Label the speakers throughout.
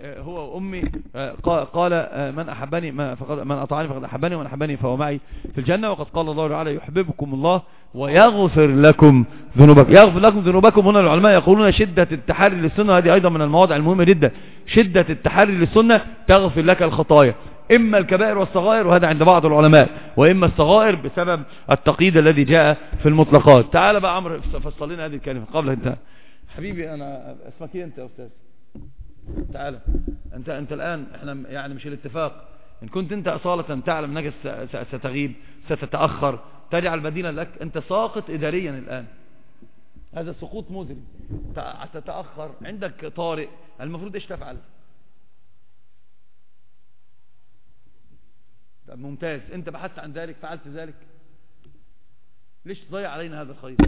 Speaker 1: هو وأمي قال من أحبني من أطاعني فقد أحبني ومن أحبني فهو معي في الجنة. وقد قال الله تعالى يحببكم الله ويغفر لكم ذنوبكم. يغفر لكم ذنوبكم. هنا العلماء يقولون شدة التحري للسنة، هذه أيضا من المواضع المهمة جدا. شدة التحري للسنة تغفر لك الخطايا، إما الكبائر والصغائر وهذا عند بعض العلماء، وإما الصغائر بسبب التقييد الذي جاء في المطلقات. تعال بقى عمرو فصل لنا هذه الكلمة قبل. انت حبيبي أنا اسمك ايه انت يا أستاذ؟ تعال انت الآن احنا يعني مش الاتفاق ان كنت انت أصالة تعلم انك ستغيب ستتأخر تجعل بديلا لك، انت ساقط إداريا الآن، هذا سقوط مزري. تتأخر عندك طارئ، المفروض ايش تفعل؟ ممتاز، انت بحثت عن ذلك، فعلت ذلك، ليش تضيع علينا هذا الخير؟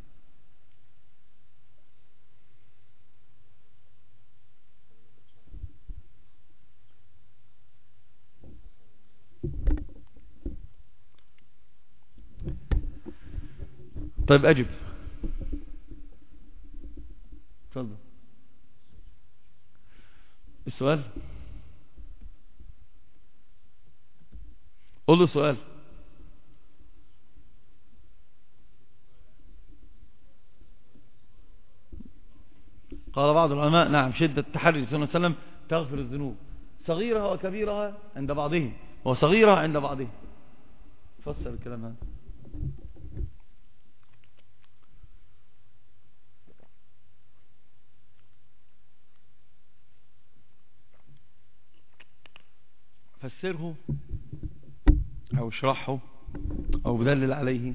Speaker 1: طيب اجب، تفضل. السؤال، قول له سؤال. قال بعض العلماء نعم شدة التحري صلى الله عليه وسلم تغفر الذنوب صغيرها وكبيرها عند بعضهم وصغيرها عند بعضهم. فسر الكلام هذا. فسره او اشرحه او بدلل عليه.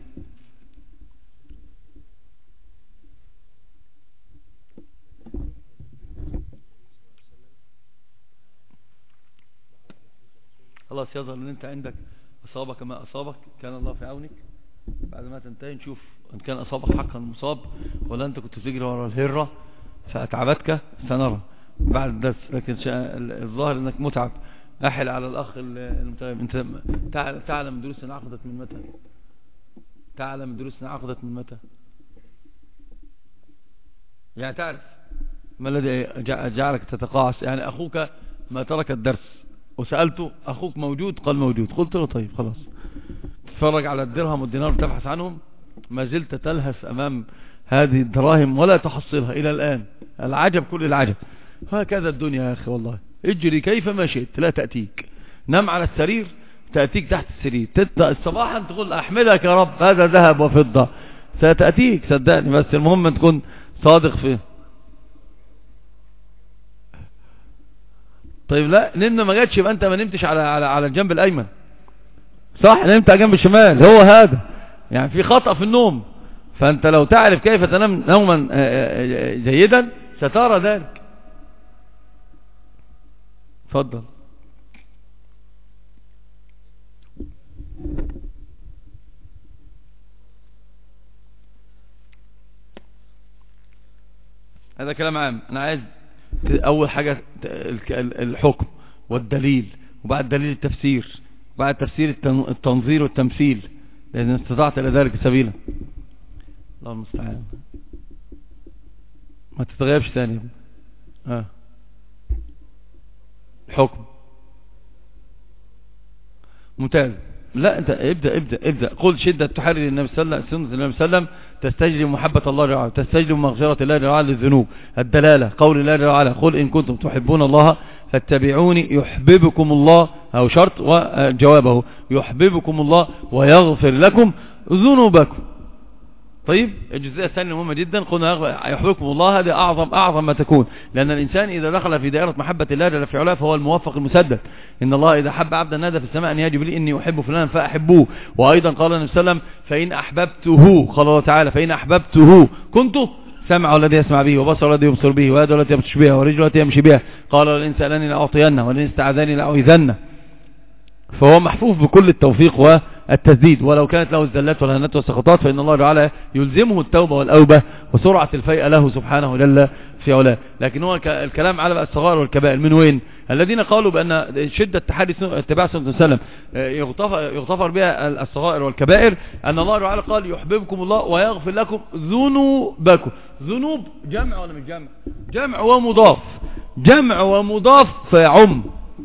Speaker 1: خلاص يظهر ان انت عندك اصابك ما اصابك، كان الله في عونك. بعد ما تنتهي نشوف ان كان اصابك حقا مصاب ولا انت كنت تجري ورا الهرة فاتعبتك، سنرى بعد الدرس. لكن الظاهر انك متعب. احل على الاخ المتغيب. انت تعلم دروسنا عقدت من متى؟ تعلم دروسنا عقدت من متى؟ يعني تعرف ما الذي جعلك تتقاعس؟ يعني اخوك ما ترك الدرس وسألته اخوك موجود؟ قال موجود. قلت له طيب خلاص. تتفرج على الدرهم والدينار تبحث عنهم، ما زلت تلهث امام هذه الدراهم ولا تحصلها الى الان. العجب كل العجب. هكذا الدنيا يا اخي والله. اجري كيفما شئت لا تأتيك. نم على السرير تأتيك تحت السرير. تبدأ صباحا تقول احمدك يا رب هذا ذهب وفضة، ستأتيك صدقني. بس المهم ان تكون صادق فيه. طيب لا نمنا ما جاتش، يبقى انت ما نمتش على الجنب الايمن، صح؟ نمت على الجنب الشمال. هو هذا يعني في خطأ في النوم. فانت لو تعرف كيف تنام نوما جيدا سترى ذلك. تفضل. هذا كلام عام. انا عايز اول حاجة الحكم والدليل، وبعد دليل التفسير، وبعد تفسير التنظير والتمثيل، لان استطعت الى ذلك سبيلا. الله المستعان. ما تتغيبش ثاني. الحكم ممتاز. لا انت ابدأ قل شدة تحري للنبي صلى الله عليه وسلم تستجلب محبة الله تعالى، تستجلب مغفرة الله تعالى للذنوب. الدلالة قول الله تعالى قل إن كنتم تحبون الله فاتبعوني يحببكم الله، أو شرط وجوابه يحببكم الله ويغفر لكم ذنوبكم. طيب الجزئية الثانية مهمة جدا. قلنا يحببكم الله، هذا أعظم ما تكون، لأن الإنسان إذا دخل في دائرة محبة الله جل في علاه فهو الموفق المسدد. إن الله إذا حب عبدا نادى في السماء أن يجب لي إني أحب فلانا فأحبوه. وأيضا قال النبي صلى الله عليه وسلم فإن أحببته، قال الله تعالى فإن أحببته كنت سمع الذي يسمع به وبصر الذي يبصر به ويد التي يبطش بها ورجل التي يمشي بها. قال ولئن سألني لأعطينه ولئن استعاذني لأعوذنه. فهو محفوف بكل التوفيق والتسديد. ولو كانت له الزلات والهنات والسخطات فإن الله تعالى يلزمه التوبة والأوبة وسرعة الفيء له سبحانه جل في علاه. لكن هو الكلام على الصغائر والكبائر من وين؟ الذين قالوا بأن شدة تحري اتباع سنة وسلم يغتفر بها الصغائر والكبائر، أن الله تعالى قال يحببكم الله ويغفر لكم ذنوبكم. ذنوب جمع ولا مش جمع؟ جمع ومضاف. جمع ومضاف فيعم،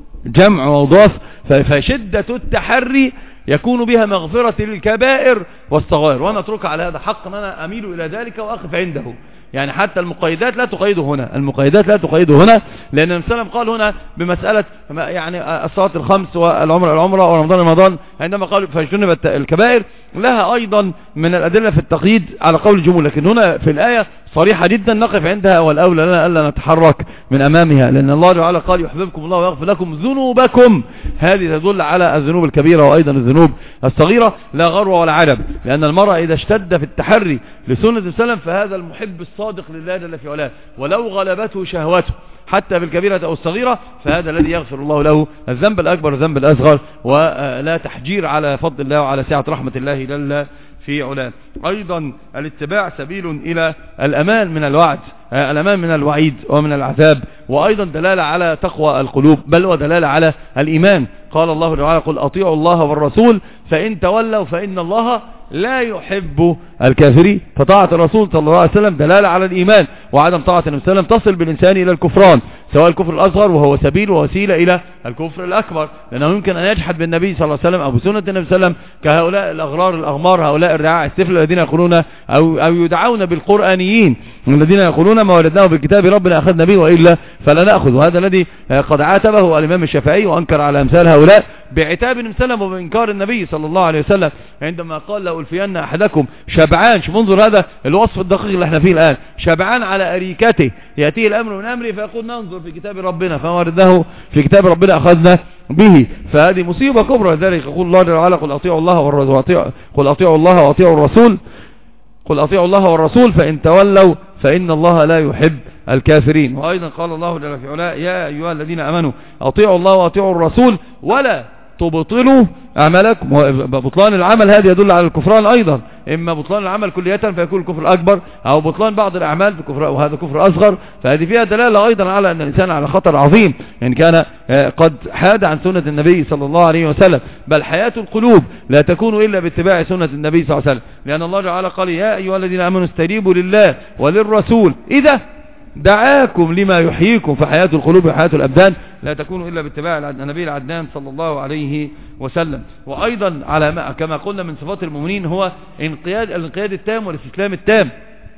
Speaker 1: جمع ومضاف، فشدة التحري يكون بها مغفرة للكبائر والصغائر. وانا اترك على هذا حق ان انا اميل الى ذلك واقف عنده. يعني حتى المقيدات لا تقيده هنا، المقيدات لا تقيده هنا، لان النبي صلى الله عليه وسلم قال هنا بمسألة يعني الصلاة الخمس والعمرة ورمضان رمضان، عندما قال فاجتنبت الكبائر، لها ايضا من الادلة في التقييد على قول الجمهور، لكن هنا في الآية صريحة جدا نقف عندها، والأولى لنا ألا نتحرك من أمامها، لأن الله تعالى قال يحببكم الله ويغفر لكم ذنوبكم. هذه تدل على الذنوب الكبيرة وأيضا الذنوب الصغيرة، لا غرو ولا عجب، لأن المرء إذا اشتد في التحري لسنة السلام فهذا المحب الصادق لله جل في علاه، ولو غلبته شهوته حتى بالكبيرة أو الصغيرة فهذا الذي يغفر الله له الذنب الأكبر والذنب الأصغر، ولا تحجير على فضل الله وعلى سعة رحمة الله جل في علاه. أيضا الاتباع سبيل إلى الأمان من الوعد، الأمان من الوعيد ومن العذاب، وأيضا دلالة على تقوى القلوب، بل ودلالة على الإيمان. قال الله تعالى قل أطيعوا الله والرسول فإن تولوا فإن الله لا يحب الكافرين. فطاعة الرسول صلى الله عليه وسلم دلالة على الإيمان، وعدم طاعة النبي صلى الله عليه وسلم تصل بالإنسان إلى الكفران، سواء الكفر الأصغر وهو سبيل ووسيلة إلى الكفر الأكبر، لأنه يمكن أن يجحد بالنبي صلى الله عليه وسلم أو بسنة النبي صلى الله عليه وسلم كهؤلاء الأغرار الأغمار، هؤلاء الرعاع السفل الذين يقولون أو يدعون بالقرآنيين الذين يقولون ما ولدناه بالكتاب ربنا أخذنا به وإلا فلا نأخذ. وهذا الذي قد عاتبه الإمام الشافعي وأنكر على أمثال هؤلاء بعتاب النبي صلى الله عليه وسلم وبإنكار النبي صلى الله عليه وسلم عندما قال لو ألفين أحدكم شبعان. شوف انظر هذا الوصف الدقيق اللي احنا فيه الآن، شبعان على أريكته يأتيه الأمر من أمره فيقول ننظر في كتاب ربنا فما ورده في كتاب ربنا أخذنا به. فهذه مصيبة كبرى. ذلك يقول الله تعالى قل أطيعوا الله والرسول، قل أطيعوا الله وأطيعوا الرسول، قل أطيعوا الله والرسول فإن تولوا فإن الله لا يحب الكافرين. وأيضا قال الله جل في علاه يا أيها الذين آمنوا أطيعوا الله وأطيعوا الرسول ولا تبطلوا أعمالكم. بطلان العمل هذا يدل على الكفران أيضا، إما بطلان العمل كلية فيكون الكفر الأكبر، أو بطلان بعض الأعمال وهذا كفر أصغر. فهذه فيها دلالة أيضا على أن الإنسان على خطر عظيم إن كان قد حاد عن سنة النبي صلى الله عليه وسلم. بل حياة القلوب لا تكون إلا باتباع سنة النبي صلى الله عليه وسلم، لأن الله تعالى قال يا أيها الذين آمنوا استجيبوا لله وللرسول إذا دعاكم لما يحييكم. فحياة القلوب وحياة الأبدان لا تكون إلا باتباع النبي العدنان صلى الله عليه وسلم. وأيضا على كما قلنا من صفات المؤمنين هو الانقياد التام والاستسلام التام.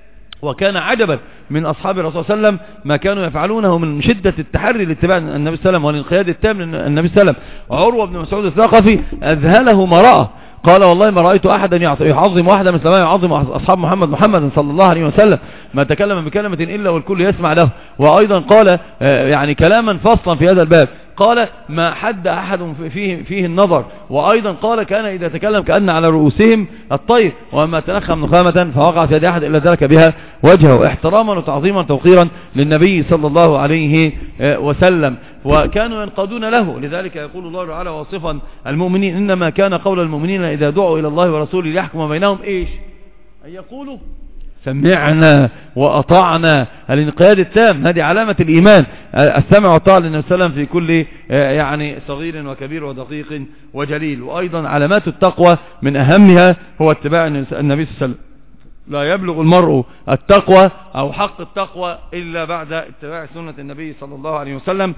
Speaker 1: وكان عجبا من أصحاب الرسول صلى الله عليه وسلم ما كانوا يفعلونه من شدة التحري لاتباع النبي صلى الله عليه وسلم والانقياد التام للنبي صلى الله عليه وسلم. عروة بن مسعود الثقفي أذهله ما رأى، قال والله ما رأيت أحدا يعظم واحدا مثل ما يعظم أصحاب محمد صلى الله عليه وسلم، ما تكلم بكلمة إلا والكل يسمع له. وأيضا قال يعني كلاما فصلا في هذا الباب، قال ما حد أحد فيه النظر. وأيضا قال كان إذا تكلم كأن على رؤوسهم الطير، وما تنخم نخامة فوقع في يد أحد إلا ذلك بها وجهه، احتراما وتعظيما توقيرا للنبي صلى الله عليه وسلم. وكانوا ينقادون له، لذلك يقول الله تعالى واصفا المؤمنين إنما كان قول المؤمنين إذا دعوا إلى الله ورسوله ليحكم بينهم إيش؟ أن يقولوا سمعنا وأطعنا. الانقياد التام هذه علامة الإيمان، السمع والطاعة للنبي صلى الله عليه وسلم في كل يعني صغير وكبير ودقيق وجليل. وأيضا علامات التقوى من أهمها هو اتباع النبي صلى الله عليه وسلم. لا يبلغ المرء التقوى أو حق التقوى إلا بعد اتباع سنة النبي صلى الله عليه وسلم،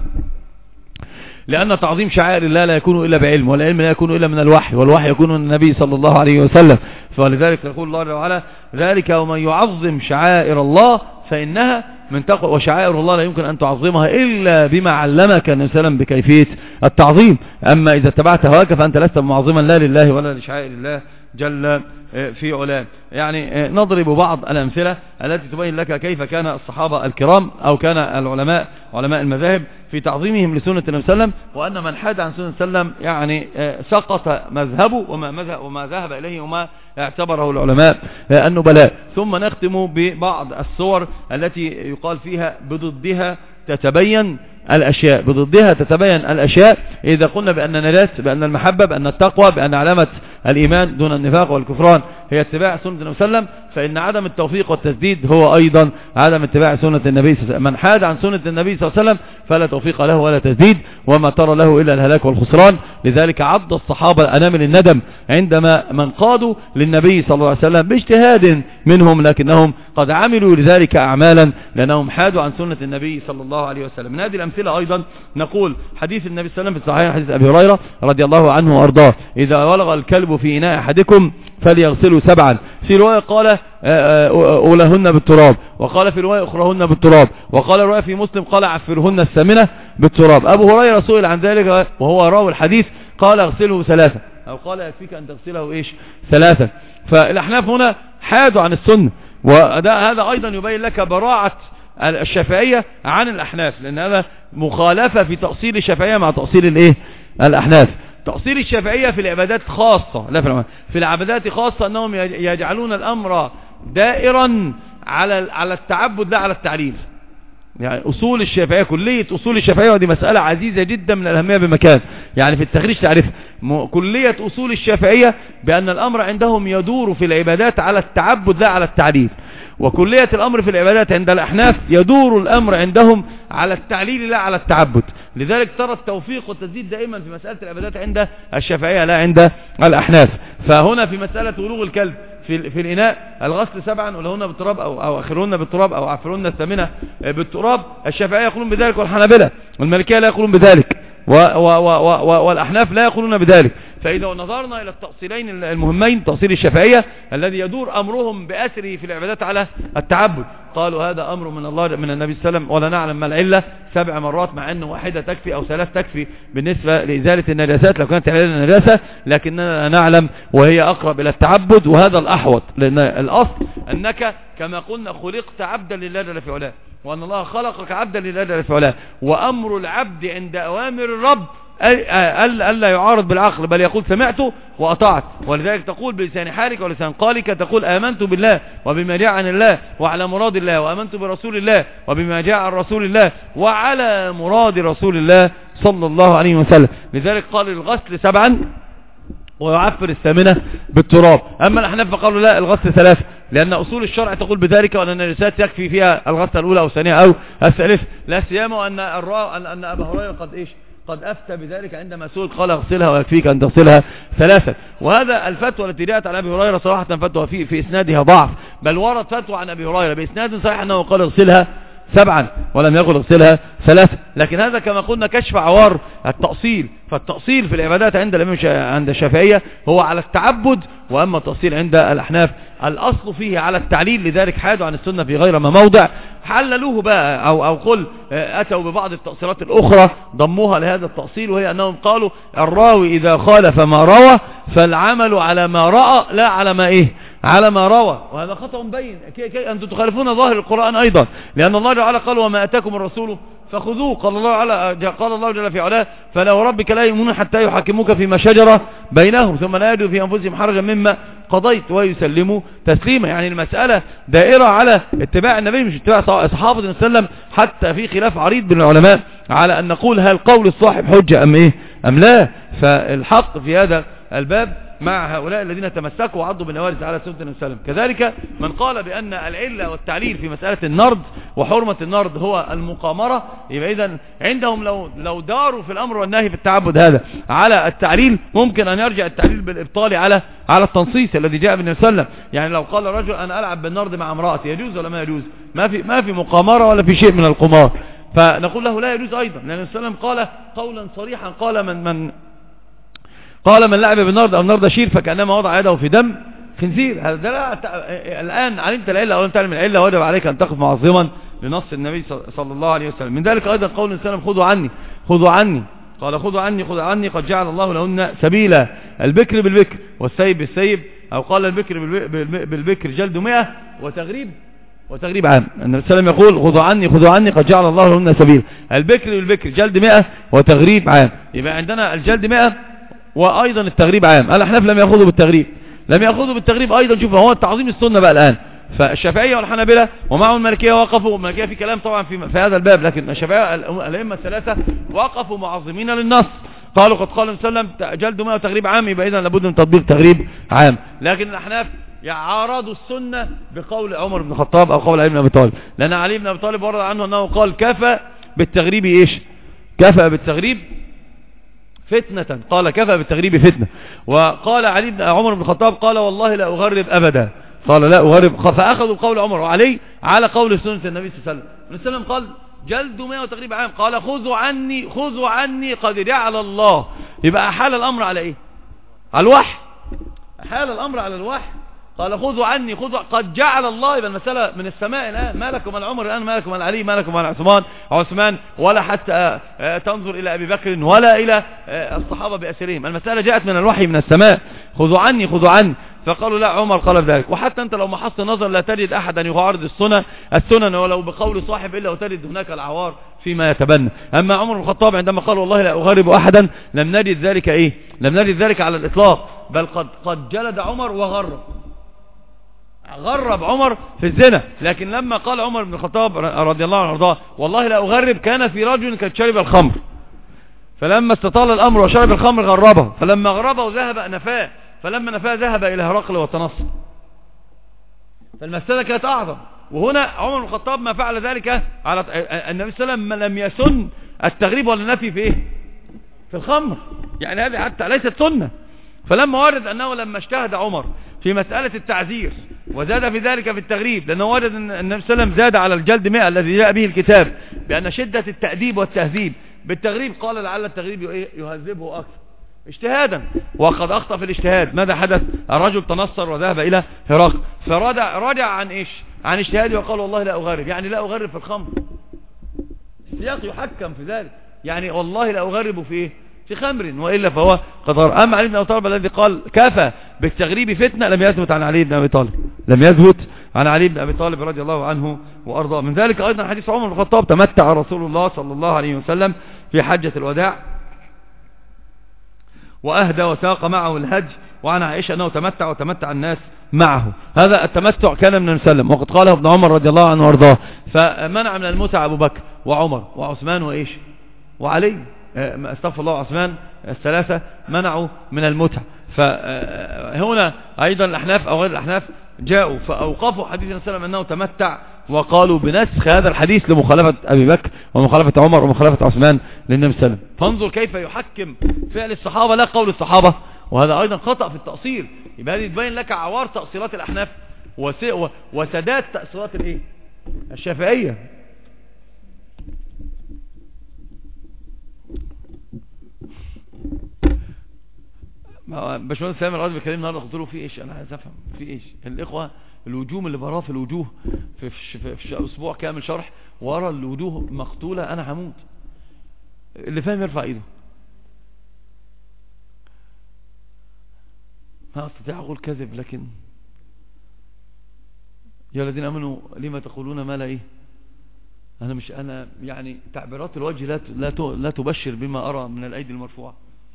Speaker 1: لأن تعظيم شعائر الله لا يكون إلا بعلم، والعلم لا يكون إلا من الوحي، والوحي يكون من النبي صلى الله عليه وسلم. فلذلك يقول الله تعالى ذلك ومن يعظم شعائر الله فإنها من تقوى. وشعائر الله لا يمكن أن تعظمها إلا بما علمك النبي صلى الله عليه وسلم بكيفية التعظيم. أما إذا اتبعت هواك فأنت لست معظما لا لله ولا لشعائر الله جل في علاه. يعني نضرب بعض الأمثلة التي تبين لك كيف كان الصحابة الكرام أو كان العلماء علماء المذاهب في تعظيمهم لسنة النبي صلى الله عليه وسلم، وأن من حاد عن سنة النبي يعني سقط مذهبه وما ذهب إليه وما اعتبره العلماء النبلاء. ثم نختم ببعض الصور التي يقال فيها بضدها تتبين الأشياء، بضدها تتبين الأشياء. إذا قلنا بأن المحبة، بأن التقوى، بأن علامة الإيمان دون النفاق والكفران هي اتباع سنة النبي صلى الله عليه وسلم، فإن عدم التوفيق والتسديد هو أيضا عدم اتباع سنة النبي صلى الله عليه وسلم. من حاد عن سنة النبي صلى الله عليه وسلم فلا توفيق له ولا تسديد، وما ترى له إلا الهلاك والخسران. لذلك عض الصحابة الأنامل الندم عندما من قادوا للنبي صلى الله عليه وسلم باجتهاد منهم، لكنهم قد عملوا لذلك أعمالا لأنهم حادوا عن سنة النبي صلى الله عليه وسلم. من هذه الأمثلة أيضا نقول حديث النبي صلى الله عليه وسلم في الصحيح، حديث أبي هريرة رضي الله عنه وأرضاه: إذا ولغ الكلب في إناء أحدكم فليغسلوا 7. في رواية قال أولهن بالتراب، وقال في رواية أخرهن بالتراب، وقال رواية في مسلم قال عفرهن الثامنة بالتراب. أبو هريرة سئل عن ذلك وهو راوي الحديث قال اغسله 3، أو قال يكفيك أن تغسله 3. فالأحناف هنا حادوا عن السنة، وهذا أيضا يبين لك براعة الشافعية عن الأحناف، لأن هذا مخالفة في تأصيل الشافعية مع تأصيل الأحناف. تأصيل الشافعية في العبادات خاصة، لا في العبادات خاصة أنهم يجعلون الأمر دائرا على التعبد لا على التعليل. يعني أصول الشافعية، كلية أصول الشافعية، ودي مسألة عزيزة جدا من الأهمية بمكان، يعني في التخريج تعرف كلية أصول الشافعية بأن الأمر عندهم يدور في العبادات على التعبد لا على التعليل، وكلية الأمر في العبادات عند الأحناف يدور الأمر عندهم على التعليل لا على التعبد. لذلك ترى التوفيق والتسديد دائما في مسألة العبادات عند الشافعية لا عند الأحناف. فهنا في مسألة ولوغ الكلب في الإناء الغسل 7 ولهن بالتراب أو آخرهن بالتراب أو عفرهن الثامنة بالتراب، الشافعية يقولون بذلك والحنابلة والمالكية لا يقولون بذلك، والأحناف لا يقولون بذلك. فإذا نظرنا إلى التأصيلين المهمين، تأصيل الشافعية الذي يدور أمرهم بأثره في العبادات على التعبد، قالوا هذا أمر من الله من النبي صلى الله عليه وسلم، ولا نعلم ما العلة 7 مرات، مع أنه واحدة تكفي أو 3 تكفي بالنسبة لإزالة النجاسات لو كانت علة النجاسة، لكننا نعلم وهي أقرب إلى التعبد، وهذا الأحوط، لأن الأصل أنك كما قلنا خلقت عبدا لله جل في علاه، وأن الله خلقك عبدا لله جل في علاه، وأمر العبد عند أوامر الرب ألا يعارض بالعقل، بل يقول سمعت وأطعت. ولذلك تقول بلسان حالك ولسان قالك، تقول آمنت بالله وبما جاء عن الله وعلى مراد الله، وآمنت برسول الله وبما جاء عن رسول الله وعلى مراد رسول الله صلى الله عليه وسلم. لذلك قال الغسل 7 ويعفر الثامنة بالتراب. أما الأحناف فقالوا لا، الغسل 3، لأن أصول الشرع تقول بذلك، وأن النجاسات يكفي فيها الغسل الأولى أو الثانية أو الثالثة، لا سيما وأن أبا هريرة قد أفتى بذلك عندما سئل قال اغسلها ويكفيك أن تغسلها 3. وهذا الفتوى التي جاءت عن أبي هريرة صراحة فتوى في إسنادها ضعف، بل ورد فتوى عن أبي هريرة بإسناد صحيح أنه قال اغسلها 7 ولم يقل اغسلها 3. لكن هذا كما قلنا كشف عوار التأصيل. فالتأصيل في العبادات عند الشافعية هو على التعبد، وأما التأصيل عند الأحناف الأصل فيه على التعليل. لذلك حادوا عن السنة في غير ما موضع، حللوه بقى أو قل أتوا ببعض التأصيلات الأخرى ضموها لهذا التأصيل، وهي أنهم قالوا الراوي إذا خالف ما روى فالعمل على ما رأى لا على ما على ما روى، وهذا خطأ بين. أنتم تخالفون ظاهر القرآن أيضا، لأن الله تعالى قال وما أتاكم الرسول فخذوه. قال الله جل في علاه فلا وربك لا يؤمنون حتى يحكموك فيما شجر بينهم ثم لا يجدوا في أنفسهم حرجا مما قضيت ويسلموا تسليما. يعني المسألة دائرة على اتباع النبي مش اتباع صحابة النبي صلى الله عليه وسلم، حتى في خلاف عريض بين العلماء على أن نقول هل قول الصاحب حجة أم لا. فالحق في هذا الباب مع هؤلاء الذين تمسكوا وعضوا بالنوارز على سنة النبي صلى الله عليه وسلم. كذلك من قال بأن العلة والتعليل في مسألة النرد وحرمة النرد هو المقامرة، يبقى إذن عندهم لو داروا في الأمر والنهي في التعبد هذا على التعليل، ممكن أن يرجع التعليل بالإبطال على التنصيص الذي جاء بالنبي صلى الله عليه وسلم. يعني لو قال رجل أنا ألعب بالنرد مع امرأتي يجوز ولا ما يجوز؟ ما في مقامرة ولا في شيء من القمار، فنقول له لا يجوز أيضا، لأن النبي صلى الله عليه وسلم قال قولا صريحا، قال من لعب بالنرد أو النرد شير فكأنما وضع يده في دم خنزير. هذا الآن علمت العلة أو لم تعلم العلة، وجب عليك أن تقف معظما لنص النبي صلى الله عليه وسلم. من ذلك أيضا قول النبي صلى الله عليه وسلم خذوا عني قال خذوا عني قد جعل الله لهن سبيلا، البكر بالبكر والسيب بالسيب، أو قال البكر بالبكر جلد 100 وتغريب عام. النبي صلى الله عليه وسلم يقول خذوا عني قد جعل الله لهن سبيلا، البكر بالبكر جلد 100 وتغريب عام. يبقى عندنا الجلد 100 وأيضا التغريب عام. الأحناف لم يأخذوا بالتغريب أيضا. شوف هو تعظيم السنة بقى الآن. فالشافعية والحنابلة ومعهم المالكية وقفوا، المالكية في كلام طبعا في هذا الباب، لكن الشافعية الأئمة الثلاثة وقفوا معظمين للنص، قالوا قد قال صلى الله عليه وسلم جلد 100 وتغريب عام، يبقى إذن لابد من تطبيق تغريب عام. لكن الأحناف يعارضوا السنة بقول عمر بن الخطاب أو قول علي بن أبي طالب، لأن علي بن أبي طالب ورد عنه أنه قال كفى بالتغريب إيش؟ كفى بالتغريب فتنة. قال كفى بالتغريب فتنة. وقال عمر بن الخطاب قال والله لا أغرب أبدا، قال لا أغرب. فأخذوا قول عمر وعلي على قول سنة النبي صلى الله عليه وسلم. النبي صلى الله عليه وسلم قال جلد 100 وتغريب عام، قال خذوا عني قد جعل الله. يبقى أحال الأمر على إيه؟ على الوحي، أحال الأمر على الوحي. قال خذوا عني قد جعل الله. يبقى المسألة من السماء الآن، ما لكم عن عمر الآن، ما لكم عن علي، ما لكم عن عثمان، ولا حتى تنظر إلى أبي بكر ولا إلى الصحابة بأسرهم. المسألة جاءت من الوحي من السماء، خذوا عني. فقالوا لا، عمر قال بذلك. وحتى أنت لو محصت النظر لا تجد أحدا يعارض السنن ولو بقول صاحب إلا وتجد هناك العوار فيما يتبنى. أما عمر بن الخطاب عندما قال والله لا أغرب أحدا لم نجد ذلك إيه؟ لم نجد ذلك على الإطلاق، بل قد جلد عمر غرب عمر في الزنا. لكن لما قال عمر بن الخطاب رضي الله عنه وارضاه والله لا أغرب، كان في رجل قد شرب الخمر، فلما استطال الأمر وشرب الخمر غربه، فلما غربه ذهب نفاه، فلما نفاه ذهب إلى هرقل وتنصر. فالمسألة كانت أعظم. وهنا عمر بن الخطاب ما فعل ذلك على النبي صلى الله عليه وسلم لم يسن التغريب ولا النفي في إيه؟ في الخمر، يعني هذه حتى ليست سنة. فلما ورد أنه لما اجتهد عمر في مسألة التعزير وزاد في ذلك في التغريب، لأنه ورد أن النبي صلى الله عليه وسلم زاد على الجلد 100 الذي جاء به الكتاب بأن شدة التأديب والتهذيب بالتغريب، قال لعل التغريب يهذبه أكثر اجتهادا، وقد أخطأ في الاجتهاد. ماذا حدث؟ الرجل تنصر وذهب إلى هرقل، فرجع عن إيش؟ عن اجتهاده وقال والله لا أغرب، يعني لا أغرب في الخمر. السياق يحكم في ذلك، يعني والله لا أغرب في إيه؟ في خمر، وإلا فهو قدر. أما علي بن أبي طالب الذي قال كفى بالتغريب فتنة لم يثبت عن علي بن أبي طالب، لم يثبت عن علي بن أبي طالب رضي الله عنه وأرضاه. من ذلك أيضا حديث عمر بن الخطاب تمتع رسول الله صلى الله عليه وسلم في حجة الوداع وأهدى وساق معه الهدي، وعن عائشة أنه تمتع وتمتع الناس معه. هذا التمتع كان من المسلم، وقد قاله ابن عمر رضي الله عنه وارضاه. فمنع من المتع أبو بكر وعمر وعثمان وإيش وعلي، استغفر الله، عثمان، الثلاثة منعوا من المتع. فهنا أيضا الأحناف أو غير الأحناف جاءوا فأوقفوا حديث النبي صلى الله عليه وسلم أنه تمتع، وقالوا بنسخ هذا الحديث لمخالفة أبي بكر ومخالفة عمر ومخالفة عثمان للنبي صلى الله عليه وسلم. فانظر كيف يحكم فعل الصحابة لا قول الصحابة، وهذا أيضا خطأ في التأصيل. يبقى هذه تبين لك عوار تأصيلات الأحناف وسداد تأصيلات الإيه؟ الشافعية. باشمهندس سامي الراجل بيكلمني النهارده، قلت له في ايش؟ انا عايز افهم في ايش. الاخوه الوجوه اللي براه في الوجوه في اسبوع كامل شرح ورا الوجوه مقتوله، انا هموت. اللي فاهم يرفع ايده. ما استطيع اقول كذب، لكن يا الذين امنوا لما تقولون ما لا ايه. انا يعني تعبيرات الوجه لا تبشر بما ارى من الايدي المرفوعه.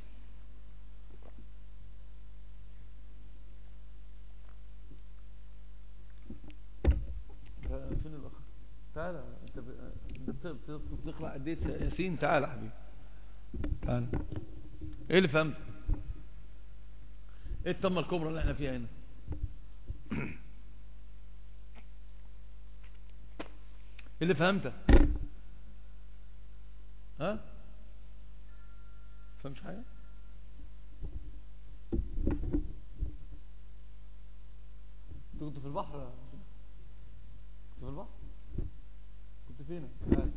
Speaker 1: فين الاخ؟ تعالى انت بتقرا قد ايه ياسين؟ تعالى يا حبيبي تعالى. ايه اللي فهمت؟ ايه الطمه الكبرى اللي احنا فيها هنا؟ ايه اللي فهمته؟ ها؟ فهمش حاجه؟ كنت في البحر؟ كنت في البحر؟ كنت فين؟ تعال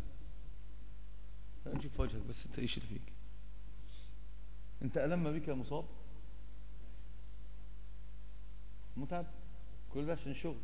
Speaker 1: نشوف وجهك بس. انت ايش اللي فيك؟ انت ألم بك يا مصاب؟ متعب؟ كل ده عشان الشغل؟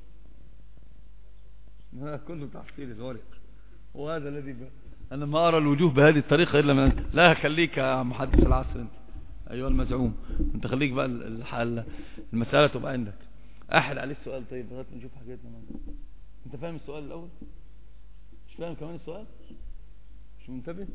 Speaker 1: كله تحصيل غارق. وهذا الذي انا لما ارى الوجوه بهذه الطريقه الا من لا. خليك يا محدث العصر انت ايها المزعوم، انت خليك بقى المساله تبقى عندك. احد عليه السؤال. طيب لغايه نشوف حاجاتنا. انت فاهم السؤال الاول؟ مش فاهم كمان السؤال؟ مش منتبه؟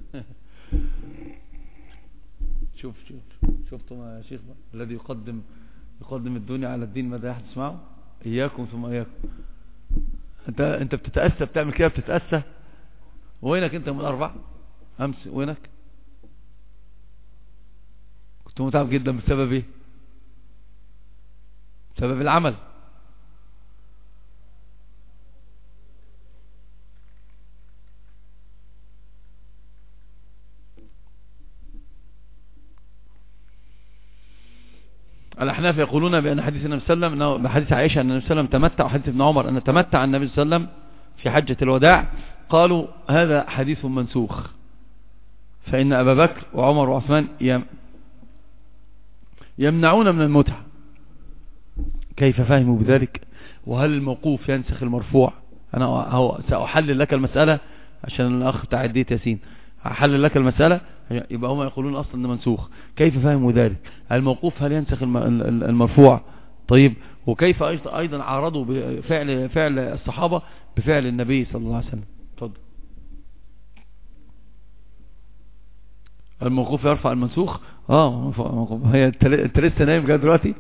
Speaker 1: شفتم يا شيخ بقى الذي يقدم الدنيا على الدين ماذا يحدث معه؟ اياكم ثم اياكم. انت بتتأسى، بتعمل كده بتتأسى. وينك انت من الاربع امس؟ وينك؟ كنت متعب جدا بسبب ايه؟ بسبب العمل. الأحناف يقولون بأن حديث النبي صلى الله عليه وسلم بحديث عائشة أن النبي صلى الله عليه وسلم تمتع، وحديث ابن عمر أن تمتع النبي صلى الله عليه وسلم في حجة الوداع، قالوا هذا حديث منسوخ، فإن أبا بكر وعمر وعثمان يمنعون من المتعة. كيف فهموا بذلك؟ وهل الموقوف ينسخ المرفوع؟ أنا سأحلل لك المسألة عشان الأخ تعدية ياسين، أحلل لك المسألة. يبقى هم يقولون أصلا أنه منسوخ. كيف فهموا ذلك؟ الموقوف هل ينسخ المرفوع؟ طيب، وكيف أيضا عارضوا فعل الصحابة بفعل النبي صلى الله عليه وسلم؟ اتفضل. الموقوف يرفع المنسوخ. هي انت لسه نايم جاي دلوقتي؟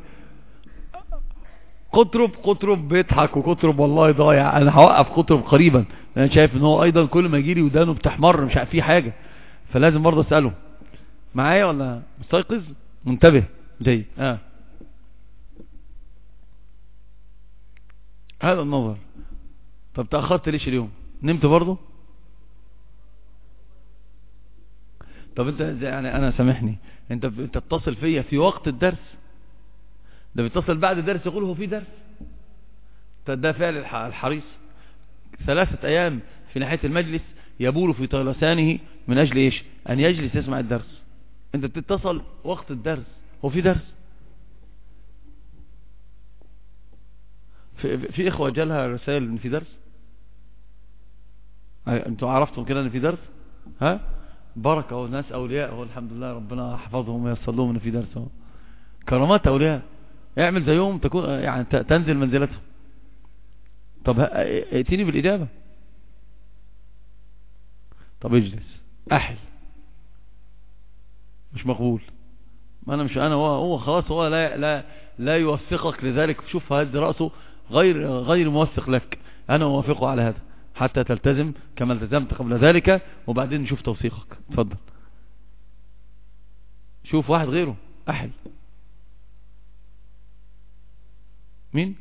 Speaker 1: قطرب بيضحك، وقطرب والله ضايع. انا هوقف قطرب قريبا، انا شايف ان هو ايضا كل ما يجي لي ودانه بتحمر مش عارف فيه حاجه، فلازم برضه اساله معايا ولا مستيقظ منتبه جيد. هذا النظر. طب تاخرت ليش اليوم؟ نمت برضه؟ طب انت يعني انا سامحني، انت بتتصل فيا في وقت الدرس، ده بيتصل بعد الدرس يقول هو في درس. ده فعل الحريص. 3 أيام في ناحية المجلس يبول في طلسانه من أجل إيش؟ أن يجلس يسمع الدرس. أنت بتتصل وقت الدرس، هو في درس؟ في إخوة جالها رسائل إن في درس؟ أنتوا عرفتم كده إن في درس؟ ها؟ بركة، وناس أولياء، هو الحمد لله ربنا حفظهم ويصل لهم إن في درس. كرامات أولياء، اعمل زيهم تكون يعني تنزل منزلتهم. طب ائتني بالإجابة. طب اجلس أحل، مش مقبول. ما أنا مش أنا، هو خلاص، هو لا يوفقك لذلك. شوف هز رأسه غير موثق لك. أنا موافقه على هذا حتى تلتزم كما التزمت قبل ذلك، وبعدين نشوف توثيقك. اتفضل. شوف واحد غيره أحل. مين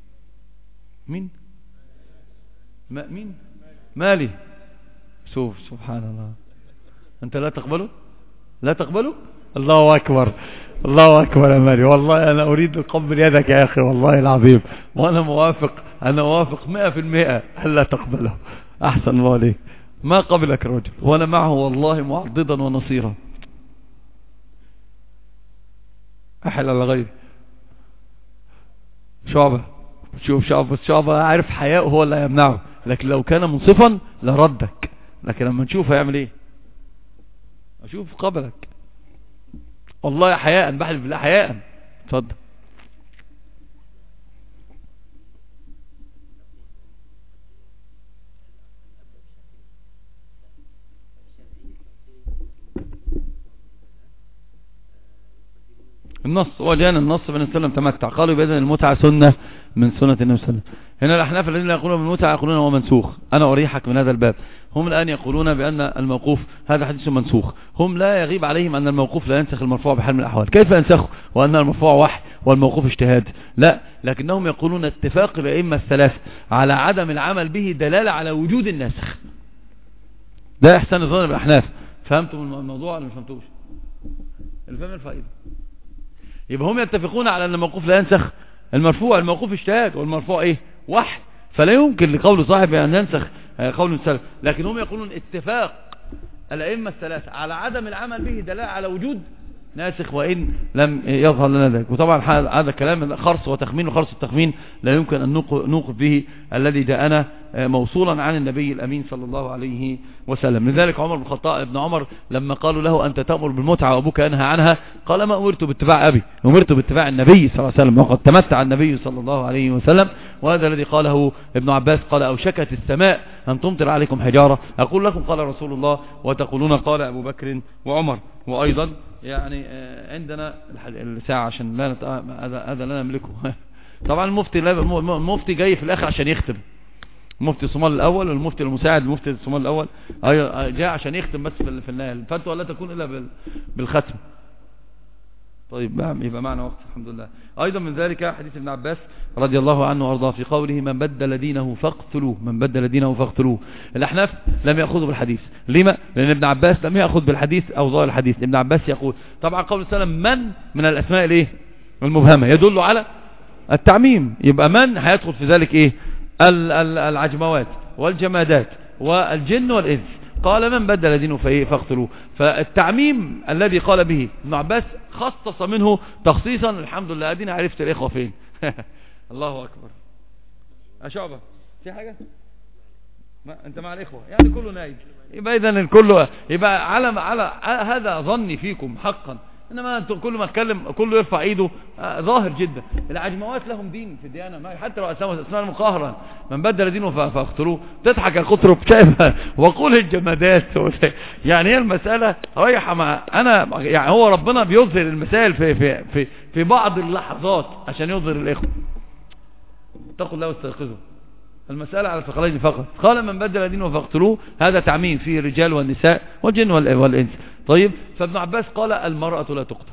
Speaker 1: مالي؟ سبحان الله. انت لا تقبله. الله اكبر يا مالي، والله انا اريد اقبل يدك يا اخي، والله العظيم، وانا موافق 100% الا تقبله. احسن الله عليك. ما قبلك الرجل وانا معه والله معضدا ونصيرا. احل على غيري. شوف شعبة عارف حياء هو اللي يمنعه، لكن لو كان منصفا لردك، لكن لما نشوف هيعمل ايه؟ اشوف قبلك والله حياء، بحلف بالله حياء. اتفضل. النص وجاءنا النص بن سلم تمتع، قالوا بإذن المتعة سنة من سنة النبي صلى الله عليه وسلم. هنا الأحناف الذين يقولون بالمتعة يقولون هو منسوخ. أنا أريحك من هذا الباب. هم الآن يقولون بأن الموقوف هذا حديث منسوخ. هم لا يغيب عليهم أن الموقوف لا ينسخ المرفوع بحال من الأحوال. كيف ينسخه وأن المرفوع وحي والموقوف اجتهاد؟ لا، لكنهم يقولون اتفاق الأئمة الثلاث على عدم العمل به دلالة على وجود الناسخ. ده إحسان الظن بالأحناف. فهمتم الموضوع ولا ما فهمتوش؟ الفهم الفائدة. يبقى هم يتفقون على أن الموقوف لا ينسخ المرفوع، الموقوف اجتهاد والمرفوع ايه؟ وحي، فلا يمكن لقول صاحب أن ينسخ قول السلف. لكن هم يقولون اتفاق الأئمة الثلاثة على عدم العمل به دلالة على وجود ناسخ وإن لم يظهر لنا ذلك. وطبعا هذا كلام خرص وتخمين، وخرص التخمين لا يمكن أن نوقف به الذي جاءنا موصولا عن النبي الأمين صلى الله عليه وسلم. لذلك عمر بن الخطاب ابن عمر لما قالوا له أنت تأمر بالمتعة وأبوك ينهى عنها، قال ما أمرت باتباع أبي، أمرت باتباع النبي صلى الله عليه وسلم، وقد تمتع النبي صلى الله عليه وسلم. وهذا الذي قاله ابن عباس، قال أوشكت السماء أن تمطر عليكم حجارة، أقول لكم قال رسول الله وتقولون قال أبو بكر وعمر. وأيضا يعني عندنا الساعة عشان لا هذا لا نملكه. طبعا المفتي جاي في الآخر عشان يختم، المفتي الصومال الأول والمفتي المساعد المفتي الصومال الأول جاء عشان يختم بس في النهاية، فأنتوا لا تكون إلا بالختم. طيب يبقى معنا وقت الحمد لله. أيضا من ذلك حديث ابن عباس رضي الله عنه وارضاه في قوله من بدل دينه فاقتلوه، من بدل دينه فاقتلوه. الأحناف لم يأخذوا بالحديث. لما؟ لأن ابن عباس لم يأخذ بالحديث أو ظاهر الحديث. ابن عباس يقول طبعا قول السلام من الأسماء الايه؟ المبهمة يدل على التعميم. يبقى من هيدخل في ذلك ايه؟ العجموات والجمادات والجن والإنس. قال من بدل دينه فايه فاقتلوه. فالتعميم الذي قال به ابن عباس خصص منه تخصيصا. الحمد لله ادينا عرفت الاخوة فين. الله اكبر. شعبة في حاجة؟ ما انت مع الاخوة يعني كله نايم. يبقى اذا الكل يبقى على هذا ظني فيكم حقا. انما انتم كل ما اتكلم كله يرفع ايده ظاهر جدا. العجموات لهم دين في الديانه، حتى لو اسمهم قهرا من بدل دينه فاقتلوه. تضحك الخطرب شايفها. وقول الجمادات يعني هي المساله رايحه مع انا يعني هو ربنا بيظهر المسائل في بعض اللحظات عشان يظهر الاخوه. اتقوا الله واستيقظوا. المسألة على الثقلين فقط. قال من بدل دينه فاقتلوه. هذا تعميم فيه الرجال والنساء والجن والإنس. طيب فابن عباس قال المرأة لا تقتل.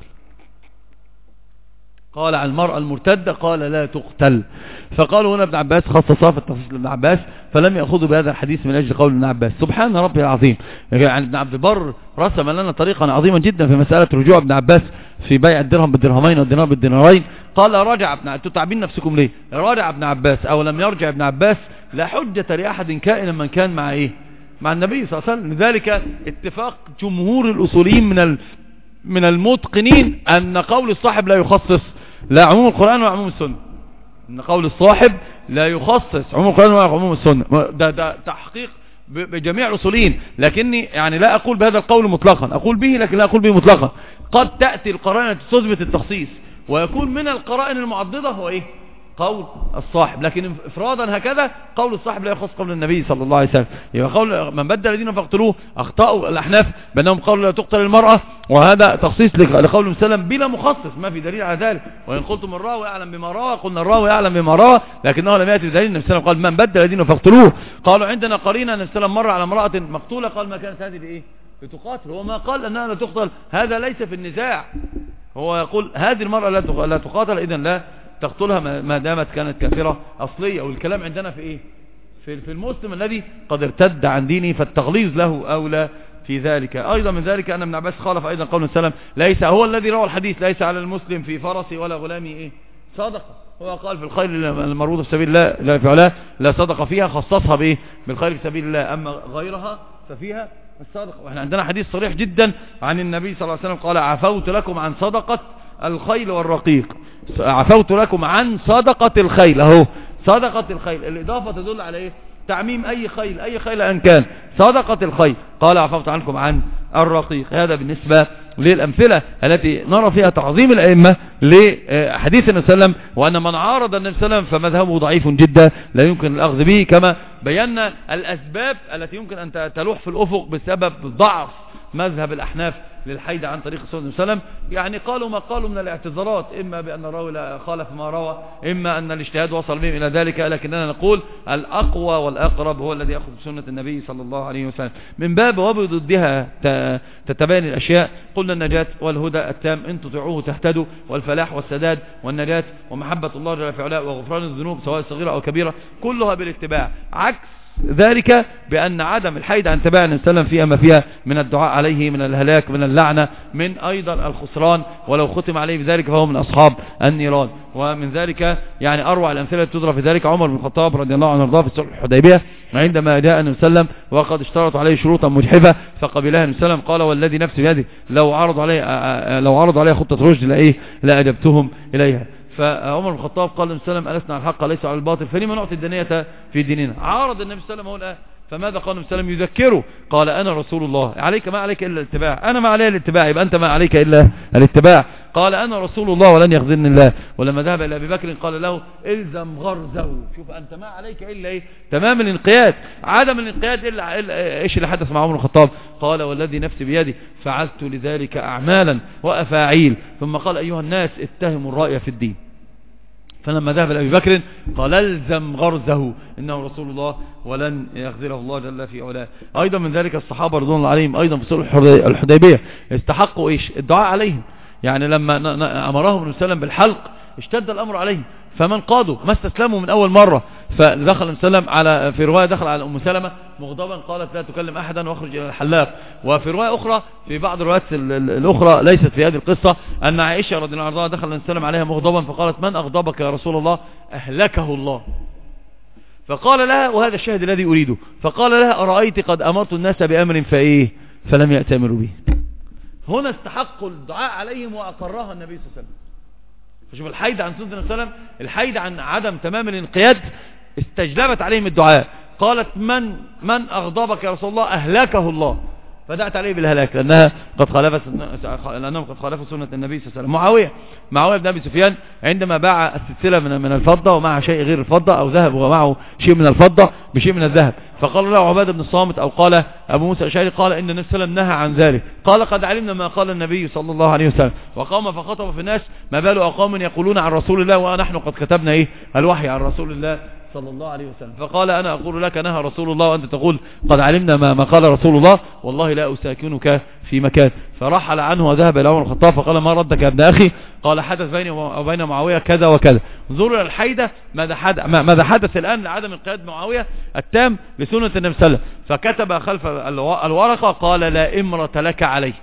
Speaker 1: قال عن المرأة المرتدة قال لا تقتل. فقالوا هنا ابن عباس خصصها في التخصيص لابن عباس، فلم يأخذوا بهذا الحديث من أجل قول ابن عباس. سبحان ربي العظيم. يعني ابن عبد البر رسم لنا طريقا عظيما جدا في مسألة رجوع ابن عباس في بيع الدرهم بالدرهمين والدينار بالدينارين. قال رجع انتوا تعبين نفسكم ليه؟ رجع ابن عباس او لم يرجع ابن عباس لا حجة لأحد كائنا من كان مع ايه؟ مع النبي صلى الله عليه وسلم. لذلك اتفاق جمهور الأصوليين من المتقنين أن قول الصاحب لا يخصص لا عموم القرآن ولا عموم السنة. أن قول الصاحب لا يخصص عموم القرآن ولا عموم السنة. ده تحقيق بجميع الأصوليين. لكني يعني لا أقول بهذا القول مطلقا، أقول به لكن لا أقول به مطلقا. قد تأتي القرائن تثبت التخصيص ويكون من القرائن المعضدة هو ايه؟ قول الصاحب. لكن افرادا هكذا قول الصاحب لا يخص قول النبي صلى الله عليه وسلم. يبقى قول من بدل دينه فاقتلوه اخطأوا الأحناف بأنهم قالوا لا تقتل المرأة، وهذا تخصيص لقول وسلم بلا مخصص، ما في دليل على ذلك. وإن قلتم الراوي يعلم بما روى قلنا الراوي يعلم بما روى، لكنه لم يأتي بدليل. النبي صلى الله عليه وسلم قال من بدل دينه فاقتلوه. قالوا عندنا قرينة النبي صلى الله عليه وسلم مر على امرأة مقتولة قال ما كانت هذه بايه؟ لتقاتل. هو ما قال أنها لا تقتل، هذا ليس في النزاع. هو يقول هذه المرأة لا تقاتل إذن لا تقتلها ما دامت كانت كافرة أصلية. والكلام عندنا في إيه؟ في المسلم الذي قد ارتد عن دينه، فالتغليظ له أولى في ذلك. أيضا من ذلك أن ابن عباس خالف أيضا قول السلام ليس هو الذي روى الحديث ليس على المسلم في فرسي ولا غلامي إيه؟ صدقة. هو قال في الخير المربوطة في سبيل الله لا فعلها لا صدقة فيها، خصصها بإيه؟ بالخير في سبيل الله. أما غيرها ففيها الصدقة. واحنا عندنا حديث صريح جدا عن النبي صلى الله عليه وسلم قال عفوت لكم عن صدقة الخيل والرقيق. عفوت لكم عن صدقة الخيل. اهو صدقة الخيل الإضافة تدل على ايه؟ تعميم أي خيل أن كان صدقة الخيل. قال عفوت عنكم عن الرقيق. هذا بالنسبة للأمثلة التي نرى فيها تعظيم الأئمة لحديث النبي صلى الله عليه وسلم، وأن من عارض النبي صلى الله عليه وسلم فمذهبه ضعيف جدا لا يمكن الأخذ به، كما بينا الأسباب التي يمكن أن تلوح في الأفق بسبب ضعف مذهب الأحناف للحيد عن طريق الرسول صلى الله عليه وسلم. يعني قالوا ما قالوا من الاعتذارات، إما بأن الراوي لا خالف ما روى، إما أن الاجتهاد وصل بهم إلى ذلك، لكننا نقول الأقوى والأقرب هو الذي يأخذ سنة النبي صلى الله عليه وسلم. من باب وبضدها تتبين الأشياء. قلنا النجاة والهدى التام إن تطيعوه تهتدوا، والفلاح والسداد والنجاة ومحبة الله جل في علاه وغفران الذنوب سواء صغيرة أو كبيرة كلها بالاتباع. عكس ذلك بأن عدم الحيد عن تبع النبي صلى الله عليه وسلم فيها ما فيها من الدعاء عليه، من الهلاك، من اللعنة، من أيضا الخسران، ولو ختم عليه بذلك فهو من أصحاب النيران. ومن ذلك يعني أروع الأمثلة تضرب في ذلك عمر بن الخطاب رضي الله عنه وارضاه في صلح الحديبية عندما جاء النبي صلى الله عليه وسلم وقد اشترط عليه شروطا مجحفة فقبلها النبي صلى الله عليه وسلم. قال والذي نفسي بيده لو عرض عليه خطة رشد لأجبتهم إليها. فعمر بن الخطاب قال النبي صلى الله عليه وسلم ألسنا على الحق ليس على الباطل فلما نعطي الدنية في ديننا. عارض النبي صلى الله عليه وسلم فماذا قال النبي صلى الله عليه وسلم؟ يذكره قال أنا رسول الله عليك ما عليك إلا الاتباع، أنا ما علي الاتباع يبقى أنت ما عليك إلا الاتباع. قال أنا رسول الله ولن يخذلني الله. ولما ذهب إلى أبي بكر قال له الزم غرزه. شوف أنت ما عليك إلا إيه؟ تمام الانقياد. عدم الانقياد إلا إيش اللي حدث مع عمر بن الخطاب؟ قال والذي نفسي بيدي فعلت لذلك أعمالا وأفاعيل. ثم قال أيها الناس اتهموا الرأي في الدين. فلما ذهب لأبي بكر قال الزم غرزه إنه رسول الله ولن يخذله الله جل في علاه. أيضا من ذلك الصحابة رضوان الله عليهم أيضا في صلح الحديبية استحقوا إيش؟ الدعاء عليهم. يعني لما أمرهم النبي صلى الله عليه وسلم بالحلق اشتد الأمر عليهم فمن قادوا ما استسلموا من أول مرة. فدخل النبي صلى الله عليه وسلم على في رواية دخل على أم سلمة مغضبا قالت لا تكلم أحدا واخرج إلى الحلاق. وفي رواية أخرى في بعض الروايات الأخرى ليست في هذه القصة أن عائشة رضي الله عنها دخل النبي صلى الله عليه وسلم عليها مغضبا فقالت من أغضبك يا رسول الله؟ أهلكه الله. فقال لها وهذا الشاهد الذي أريده فقال لها أرأيت قد أمرت الناس بأمر فلم يأتمروا به. هنا استحقوا الدعاء عليهم وأقرها النبي صلى الله عليه وسلم. فشوف الحيد عن سنة النبي صلى الله عليه وسلم، الحيد عن عدم تمام الانقياد استجلبت عليهم الدعاء. قالت من أغضبك يا رسول الله؟ أهلكه الله. فدعت عليه بالهلاك لأنهم قد خالفوا سنة النبي صلى الله عليه وسلم. معاوية بن أبي سفيان عندما باع السلسلة من الفضة ومعه شيء غير الفضة أو ذهب ومعه شيء من الفضة بشيء من الذهب، فقال له عبادة بن الصامت أو قال أبو موسى الأشعري قال إن النبي صلى الله عليه وسلم نهى عن ذلك. قال قد علمنا ما قال النبي صلى الله عليه وسلم. وقام فخطب في الناس ما بال أقوام يقولون عن رسول الله ونحن قد كتبنا الوحي عن رسول الله صلى الله عليه وسلم. فقال أنا أقول لك نهى رسول الله وأنت تقول قد علمنا ما قال رسول الله، والله لا أساكنك في مكان. فرحل عنه وذهب إلى عمر الخطاب فقال ما ردك يا ابن أخي؟ قال حدث بيني وبين معاوية كذا وكذا. انظروا إلى الحيدة ماذا حدث الآن لعدم انقياد معاوية التام لسنة النبي صلى الله عليه وسلم. فكتب خلف الورقة قال لا إمرة لك عليه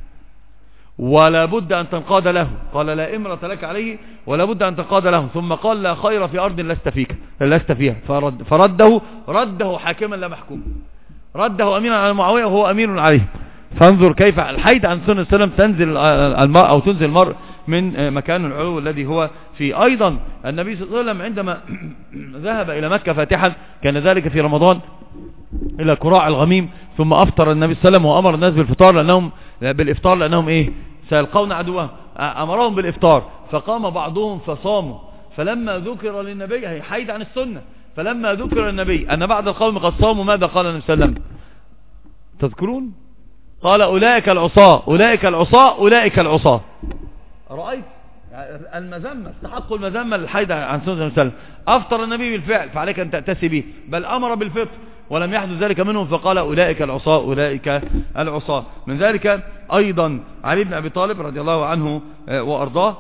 Speaker 1: ولا بد أن تنقاد له. قال لا إمرة لك عليه ولا بد أن تنقاد له. ثم قال لا خير في أرض لست فيها. فرده حاكما لا محكوم، رده أمينا على معاوية وهو أمين عليه. فانظر كيف الحيد عن سنة السلام تنزل المرء أو تنزل المرء من مكان العلو الذي هو فيه. أيضا النبي صلى الله عليه وسلم عندما ذهب إلى مكة فاتحا كان ذلك في رمضان إلى كراع الغميم، ثم أفطر النبي صلى الله عليه وسلم وأمر الناس بالإفطار لأنهم سيلقون عدوهم. أمرهم بالإفطار فقام بعضهم فصاموا. فلما ذكر للنبي هي حيد عن السنة، فلما ذكر النبي أن بعض القوم قد صاموا ماذا قال النبي صلى الله عليه وسلم؟ تذكرون؟ قال أولئك العصاة. رأيت المذمة، استحقوا المذمة للحيد عن سنة النبي صلى الله عليه وسلم. أفطر النبي بالفعل فعليك أن تأتسي به، بل أمر بالفطر ولم يحدث ذلك منهم فقال أولئك العصاة. من ذلك أيضا علي بن أبي طالب رضي الله عنه وأرضاه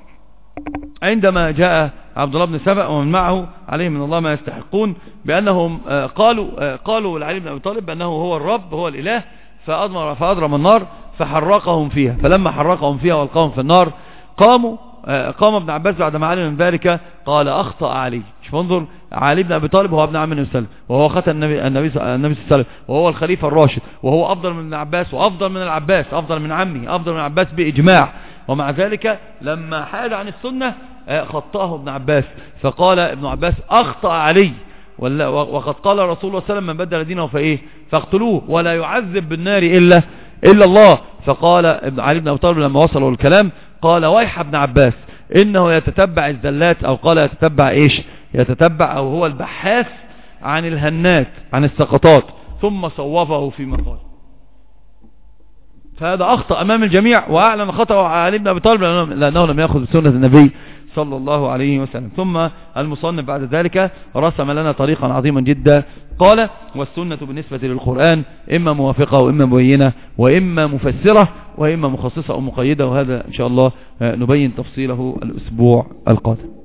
Speaker 1: عندما جاء عبد الله بن سبأ ومن معه عليهم من الله ما يستحقون بأنهم قالوا لعلي بن أبي طالب بأنه هو الرب هو الإله، فأضرم النار فحرقهم فيها. فلما حرقهم فيها والقاهم في النار قام ابن عباس بعد ما علم من ذلك قال أخطأ علي. انظر علي بن أبي طالب هو ابن عم النبي صلى الله عليه وسلم وهو ختم النبي صلى الله عليه وسلم وهو الخليفة الراشد وهو أفضل من ابن عباس وأفضل من العباس، أفضل من عمه، أفضل من العباس بإجماع. ومع ذلك لما حاد عن السنة خطأه ابن عباس فقال ابن عباس أخطأ علي وقد قال رسول الله صلى الله عليه وسلم من بدل دينه فاقتلوه ولا يعذب بالنار إلا الله. فقال علي بن أبي طالب لما وصلوا الكلام قال ويح ابن عباس إنه يتتبع الزلات أو قال يتتبع أو هو البحاث عن الهنات عن السقطات ثم صوفه فيما قال. فهذا أخطأ أمام الجميع وأعلن خطأه علي بن أبي طالب لأنه لم يأخذ بسنة النبي صلى الله عليه وسلم. ثم المصنف بعد ذلك رسم لنا طريقا عظيما جدا قال والسنة بالنسبة للقرآن إما موافقة وإما مبينة وإما مفسرة وإما مخصصة أو مقيدة، وهذا إن شاء الله نبين تفصيله الأسبوع القادم.